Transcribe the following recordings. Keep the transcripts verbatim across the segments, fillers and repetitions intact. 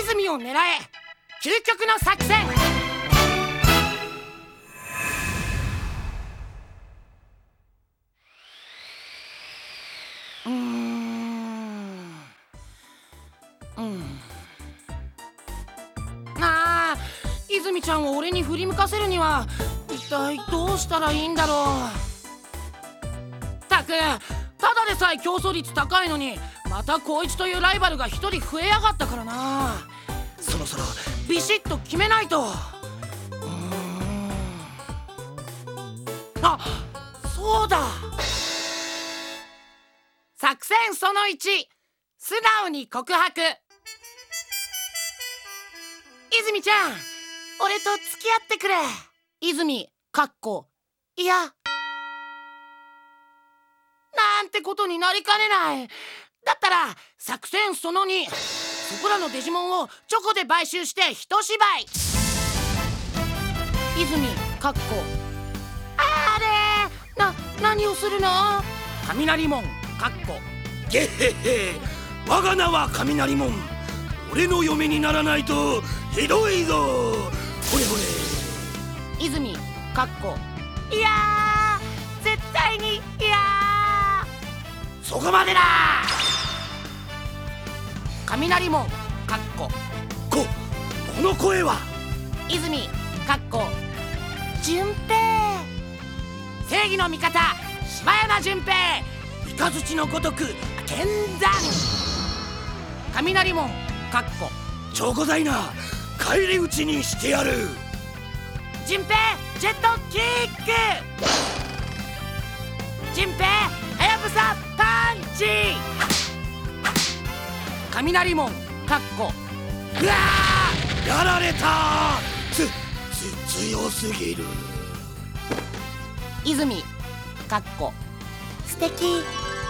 泉を狙え、究極の作戦。うーんうんああ、泉ちゃんを俺に振り向かせるには一体どうしたらいいんだろう。たく、ただでさえ競争率高いのにまた光一というライバルが一人増えやがったからな。そろそろビシッと決めないと。うーんあ、そうだ。作戦そのいち、素直に告白。泉ちゃん、俺と付き合ってくれ。泉かっこいやなんてことになりかねない。だったら作戦そのに、そこらのデジモンをチョコで買収して一芝居。泉かっこあれな、何をするの。雷門かっこゲッヘッヘ、我が名は雷門。俺の嫁にならないとひどいぞ。ほれほれ。 泉かっこいやー、絶対にいやー。 そこまでだ。 雷門かっここ、この声は。 泉かっこ順平。正義の味方柴山順平。 雷のごとく剣山。雷門かっこチョコザイナ、返り討ちにしてやる。 順平ジェットキック。順平はやぶさパンチ。雷門かっこうわー、やられた。つ、つ、強すぎる。 泉かっこ素敵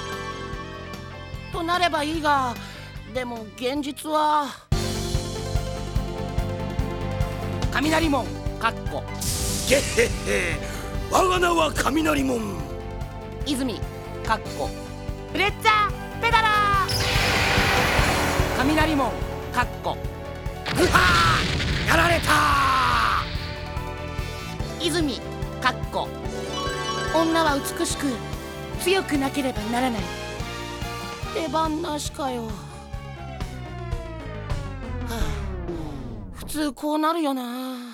となればいいが、でも現実は。雷門かっこゲッヘッヘ、我が名は雷門。 泉かっこフレッツァペダラー。雷門かっこうはー、やられた。 泉かっこ女は美しく強くなければならない。出番なしかよ。はあ、普通こうなるよな。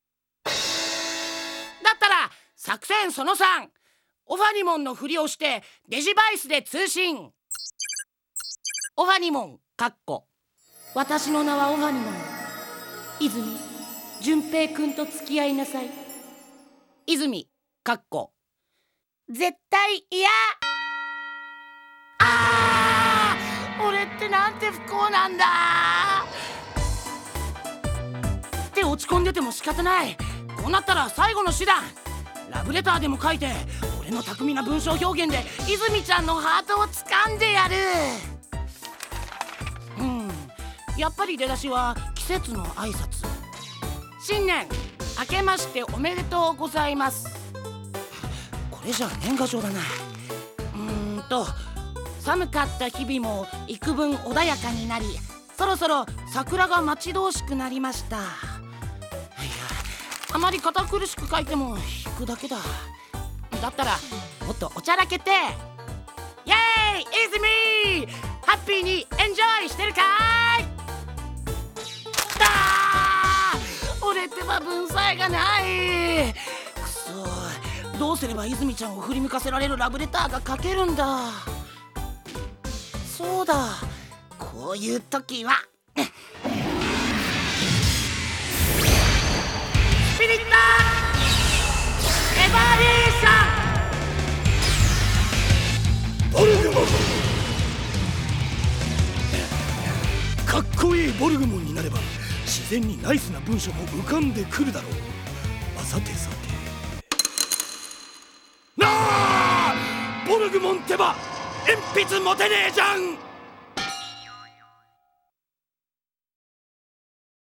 だったら作戦そのさん、オファニモンのふりをしてデジバイスで通信。オファニモンかっこ私の名はオファニモン。泉順平くんと付き合いなさい。泉かっこ絶対嫌。あー、俺ってなんて不幸なんだって落ち込んでても仕方ない。こうなったら最後の手段、ラブレターでも書いて俺の巧みな文章表現で泉ちゃんのハートを掴んでやる。うん、やっぱり出だしは季節の挨拶。新年明けましておめでとうございます。これじゃ年賀状だな。うーんと寒かった日々も幾分穏やかになり、そろそろ桜が待ち遠しくなりました。いや、あまり堅苦しく書いても引くだけだ。だったらもっとおちゃらけて、イエーイ泉ハッピーにエンジョイしてるかーい。あー、俺ってば文才がない。くそ、どうすれば泉ちゃんを振り向かせられるラブレターが書けるんだ。そうだ、こういう時はスピリットエバリエーション。 ボルグモン。かっこいいボルグモンになれば自然にナイスな文章も浮かんでくるだろう。あ、さてさて、なあ、ボルグモンってば鉛筆持てねえじゃん。